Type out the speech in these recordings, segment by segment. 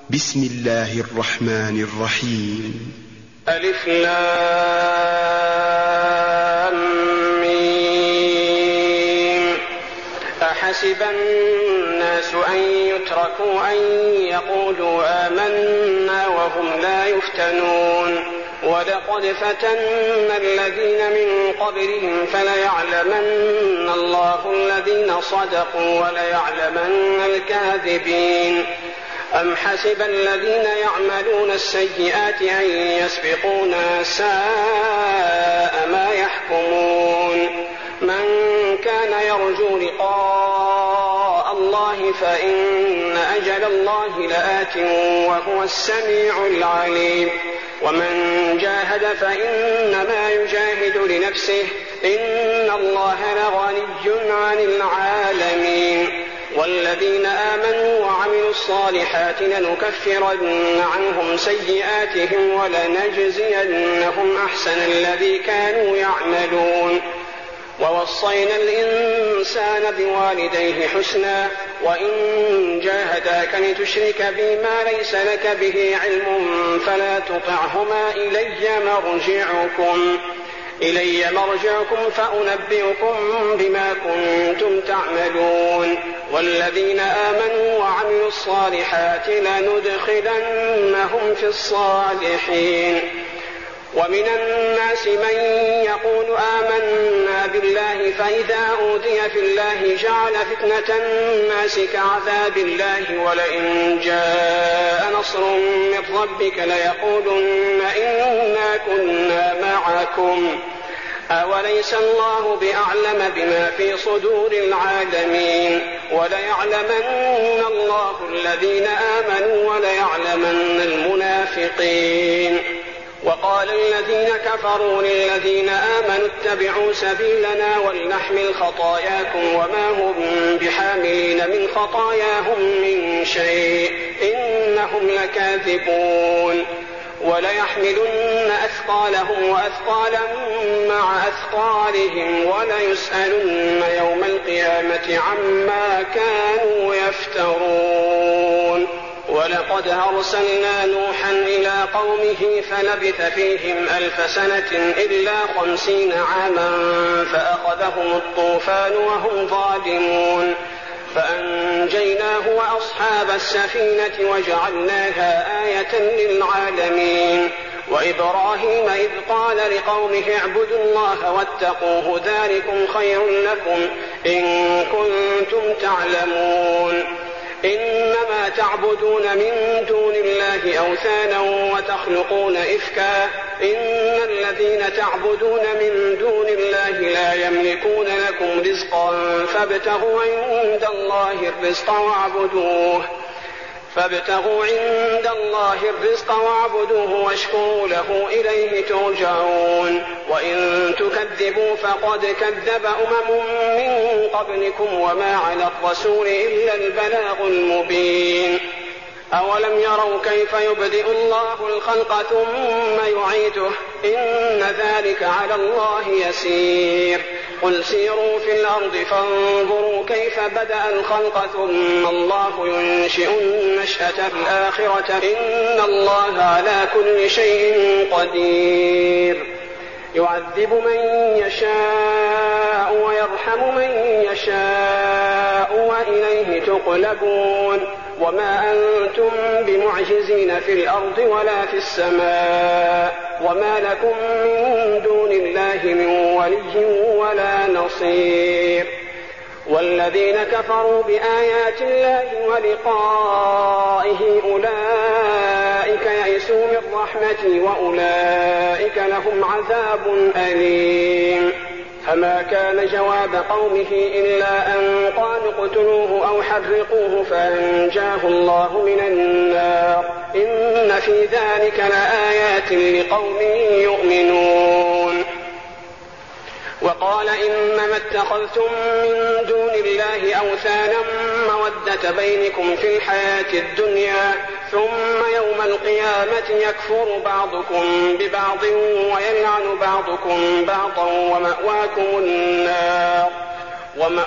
بسم الله الرحمن الرحيم. ألف لام ميم. أحسب الناس أن يتركوا أن يقولوا آمنا وهم لا يفتنون ولقد فتنا الذين من قبلهم فليعلمن الله الذين صدقوا وليعلمن الكاذبين. أم حسب الذين يعملون السيئات أن يسبقونا ساء ما يحكمون. من كان يرجو لقاء الله فإن أجل الله لآت وهو السميع العليم. ومن جاهد فإنما يجاهد لنفسه إن الله لغني عن العالمين. والذين آمنوا وعملوا الصالحات لنكفرن عنهم سيئاتهم ولنجزينهم أحسن الذي كانوا يعملون. ووصينا الإنسان بوالديه حسنا وإن جاهداك لتشرك بي ما ليس لك به علم فلا تطعهما إلي مرجعكم فأنبئكم بما كنتم تعملون. والذين آمنوا وعملوا الصالحات لندخلنهم في الصالحين. ومن الناس من يقول آمنا بالله فإذا أوذي في الله جعل فتنة الناس كعذاب الله ولئن جاء نصر من ربك ليقولن إنا كنا معكم أوليس الله بأعلم بما في صدور العالمين. وليعلمن الله الذين آمنوا وليعلمن المنافقين. وقال الذين كفروا للذين آمنوا اتبعوا سبيلنا ولنحمل خطاياكم وما هم بحاملين من خطاياهم من شيء إنهم لكاذبون. وليحملن أثقالهم وأثقالا مع أثقالهم وليسألن يوم القيامة عما كانوا يفترون. ولقد أرسلنا نوحا إلى قومه فلبث فيهم 1000 سنة إلا 50 عاما فأخذهم الطوفان وهم ظالمون فأنجيناه وأصحاب السفينة وجعلناها آية للعالمين. وإبراهيم إذ قال لقومه اعبدوا الله واتقوه ذلكم خير لكم إن كنتم تعلمون. إنما تعبدون من دون الله أوثانا وتخلقون إفكا إن الذين تعبدون من دون الله لا يملكون لكم رزقا فابتغوا عند الله الرزق واعبدوه واشكروا له إليه ترجعون. وإن تكذبوا فقد كذب أمم من قبلكم وما على الرسول إلا البلاغ المبين. أولم يروا كيف يبدئ الله الخلق ثم يعيده إن ذلك على الله يسير. قل سيروا في الأرض فانظروا كيف بدأ الخلق ثم الله ينشئ النشأة الآخرة إن الله على كل شيء قدير. يعذب من يشاء ويرحم من يشاء وإليه تقلبون. وما أنتم بمعجزين في الأرض ولا في السماء وما لكم من دون الله من ولي ولا نصير. والذين كفروا بآيات الله ولقائه أولئك يئسوا من رحمتي وأولئك لهم عذاب أليم. فما كان جواب قومه إلا أن قالوا اقتلوه أو حرقوه فأنجاه الله من النار إن في ذلك لآيات لقوم يؤمنون. وقال إنما اتخذتم من دون الله أوثانا مودة بينكم في الحياة الدنيا ثم يوم القيامة يكفر بعضكم ببعض ويلعن بعضكم بعضا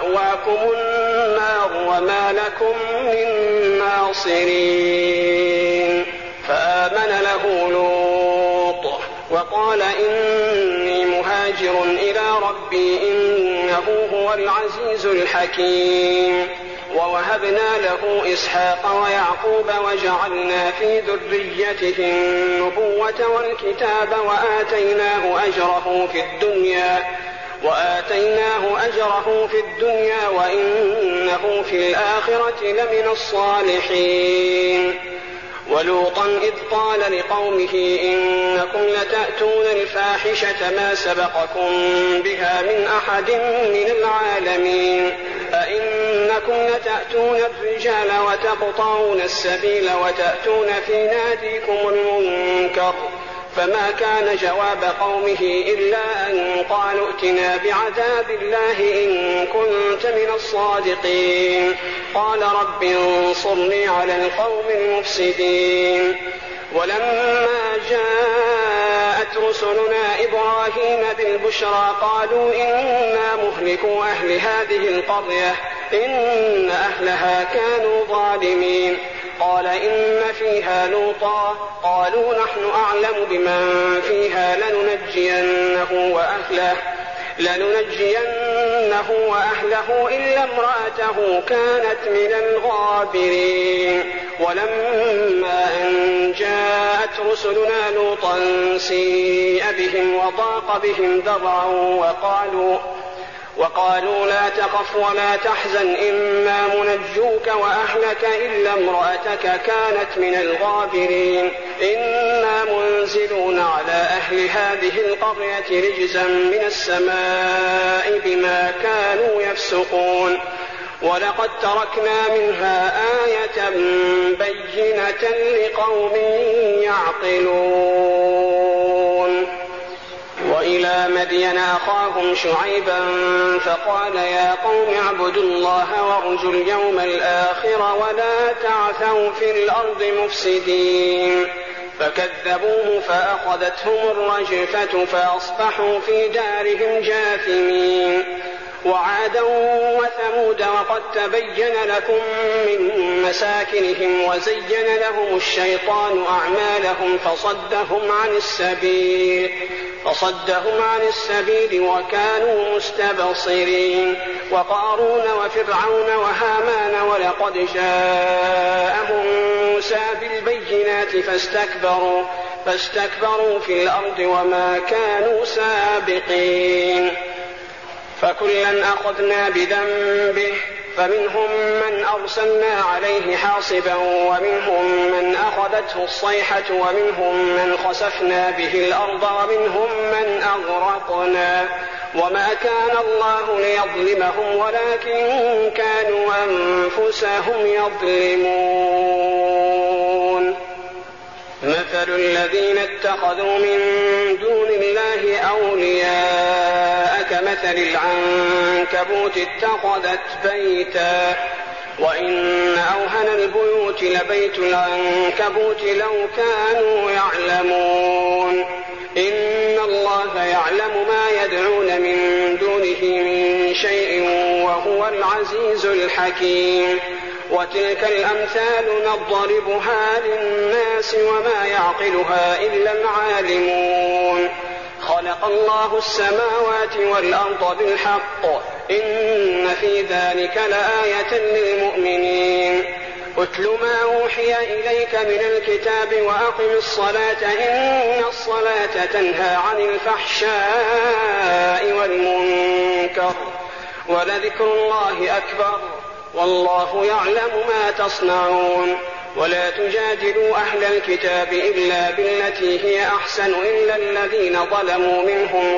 ومأواكم النار وما لكم من ناصرين. وقال إني مهاجر إلى ربي إنه هو العزيز الحكيم. ووهبنا له إسحاق ويعقوب وجعلنا في ذريته النبوة والكتاب وآتيناه أجره في الدنيا وإنه في الآخرة لمن الصالحين. ولوطا إذ قال لقومه إنكم لتأتون الفاحشة ما سبقكم بها من أحد من العالمين أئنكم لتأتون الرجال وتقطعون السبيل وتأتون في ناديكم المنكر. فما كان جواب قومه إلا أن قالوا ائتنا بعذاب الله إن كنت من الصادقين. قال رب انصرني على القوم المفسدين. ولما جاءت رسلنا إبراهيم بالبشرى قالوا إنا مهلكو أهل هذه القرية إن أهلها كانوا ظالمين. قال إن فيها لوطا قالوا نحن أعلم بمن فيها لننجينه وأهله إلا امرأته كانت من الغابرين. ولما أن جاءت رسلنا لوطا سيء بهم وضاق بهم ذرعا وقالوا لا تخف ولا تحزن إنا منجوك وأهلك إلا امرأتك كانت من الغابرين إنا منزلون على أهل هذه القرية رجزا من السماء بما كانوا يفسقون. ولقد تركنا منها آية بينة لقوم يعقلون. وإلى مدين أخاهم شعيبا فقال يا قوم اعبدوا الله وارجوا اليوم الآخر ولا تعثوا في الأرض مفسدين. فكذبوه فأخذتهم الرجفة فأصبحوا في دارهم جاثمين. وعادا وثمود وقد تبين لكم من مساكنهم وزين لهم الشيطان أعمالهم فصدهم عن السبيل وكانوا مستبصرين. وقارون وفرعون وهامان ولقد جاءهم موسى بالبينات فاستكبروا في الأرض وما كانوا سابقين. فكلا أخذنا بذنبه فمنهم من أرسلنا عليه حاصبا ومنهم من أخذته الصيحة ومنهم من خسفنا به الأرض ومنهم من أغرقنا وما كان الله ليظلمهم ولكن كانوا أنفسهم يظلمون. مثل الذين اتخذوا من دون الله أولياء كمثل العنكبوت اتخذت بيتا وإن أوهن البيوت لبيت العنكبوت لو كانوا يعلمون. إن الله يعلم ما يدعون من دونه من شيء وهو العزيز الحكيم. وتلك الأمثال نضربها للناس وما يعقلها إلا العالمون. خلق الله السماوات والأرض بالحق إن في ذلك لآية للمؤمنين. اتل ما أوحي إليك من الكتاب وأقم الصلاة إن الصلاة تنهى عن الفحشاء والمنكر ولذكر الله أكبر والله يعلم ما تصنعون. ولا تجادلوا أهل الكتاب إلا بالتي هي أحسن إلا الذين ظلموا منهم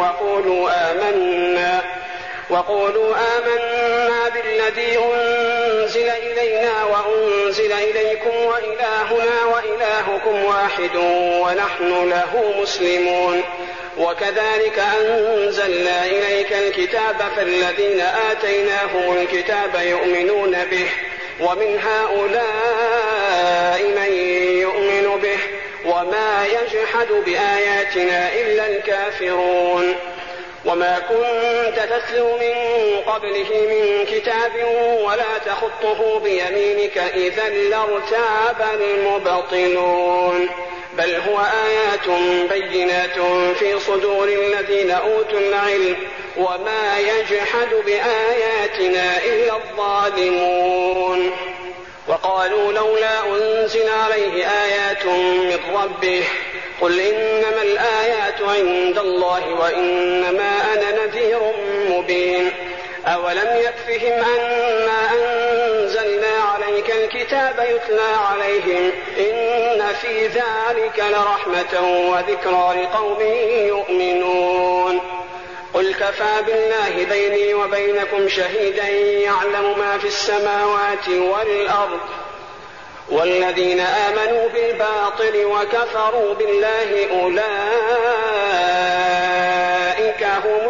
وقولوا آمنا بالذي أنزل إلينا وأنزل إليكم وإلهنا وإلهكم واحد ونحن له مسلمون. وكذلك أنزلنا إليك الكتاب فالذين آتيناهم الكتاب يؤمنون به ومن هؤلاء من يؤمن به وما يجحد بآياتنا إلا الكافرون. وما كنت تتلو من قبله من كتاب ولا تخطه بيمينك إذا لارتاب المبطلون بل هو آيات بينات في صدور الذين أوتوا العلم وما يجحد بآياتنا إلا الظالمون وقالوا لولا أنزل عليه آيات من ربه قل إنما الآيات عند الله وإنما أنا نذير مبين أولم يكفهم أنا أنزلنا عليك الكتاب يتلى عليهم إن في ذلك لرحمة وذكرى لقوم يؤمنون قل كفى بالله بيني وبينكم شهيدا يعلم ما في السماوات والأرض والذين آمنوا بالباطل وكفروا بالله أولئك هم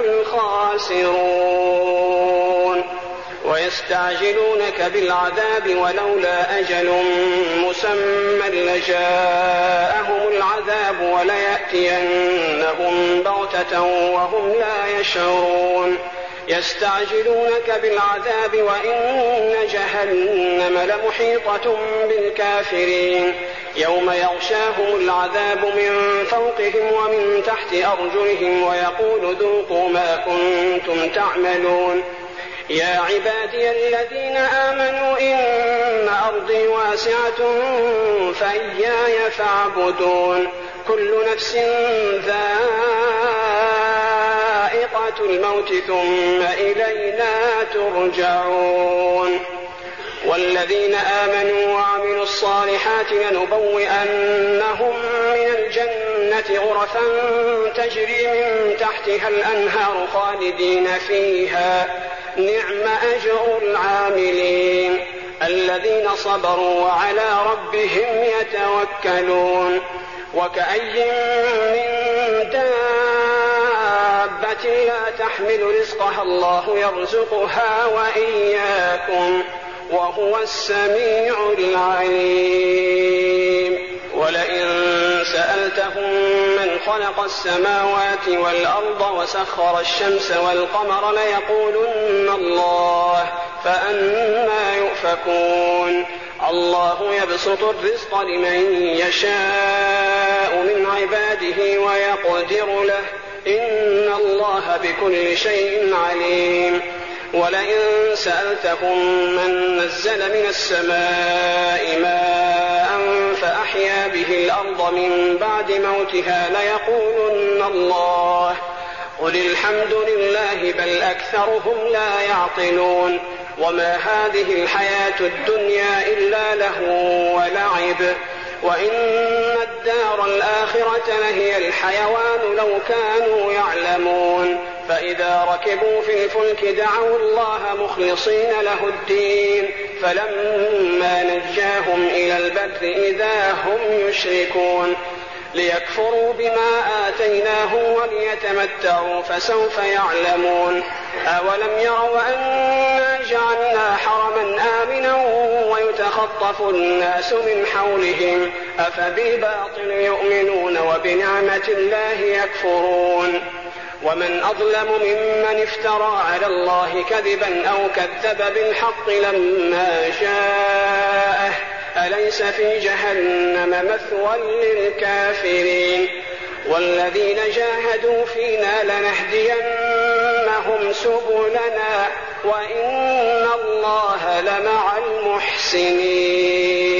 الخاسرون ويستعجلونك بالعذاب ولولا أجل مسمى لجاءهم العذاب وليأتينهم بغتة وهم لا يشعرون يستعجلونك بالعذاب وإن جهنم لمحيطة بالكافرين يوم يغشاهم العذاب من فوقهم ومن تحت أرجلهم ويقول ذوقوا ما كنتم تعملون يا عبادي الذين آمنوا إن أرضي واسعة فإياي فاعبدون كل نفس ذائقة الموت ثم إلينا ترجعون والذين آمنوا وعملوا الصالحات لنبوئنهم من الجنة غرفا تجري من تحتها الأنهار خالدين فيها نعم أجر العاملين الذين صبروا وعلى ربهم يتوكلون وكأي من دابة لا تحمل رزقها الله يرزقها وإياكم وهو السميع العليم ولئن سألتهم من خلق السماوات والأرض وسخر الشمس والقمر ليقولن الله فأنى يؤفكون الله يبسط الرزق لمن يشاء من عباده ويقدر له إن الله بكل شيء عليم ولئن سألتهم من نزل من السماء ماء فأحيا به الأرض من بعد موتها ليقولن الله قل الحمد لله بل أكثرهم لا يعقلون وما هذه الحياة الدنيا إلا لهو ولعب وإن الدار الآخرة لهي الحيوان لو كانوا يعلمون فإذا ركبوا في الفلك دعوا الله مخلصين له الدين فلما نجاهم إلى البر إذا هم يشركون ليكفروا بما آتيناهم وليتمتعوا فسوف يعلمون أولم يروا أنا جعلنا حرما آمنا ويتخطف الناس من حولهم أفبالباطل يؤمنون وبنعمة الله يكفرون ومن أظلم ممن افترى على الله كذبا أو كذب بالحق لما جاءه أليس في جهنم مثوى للكافرين والذين جاهدوا فينا لنهدينهم سبلنا وإن الله لمع المحسنين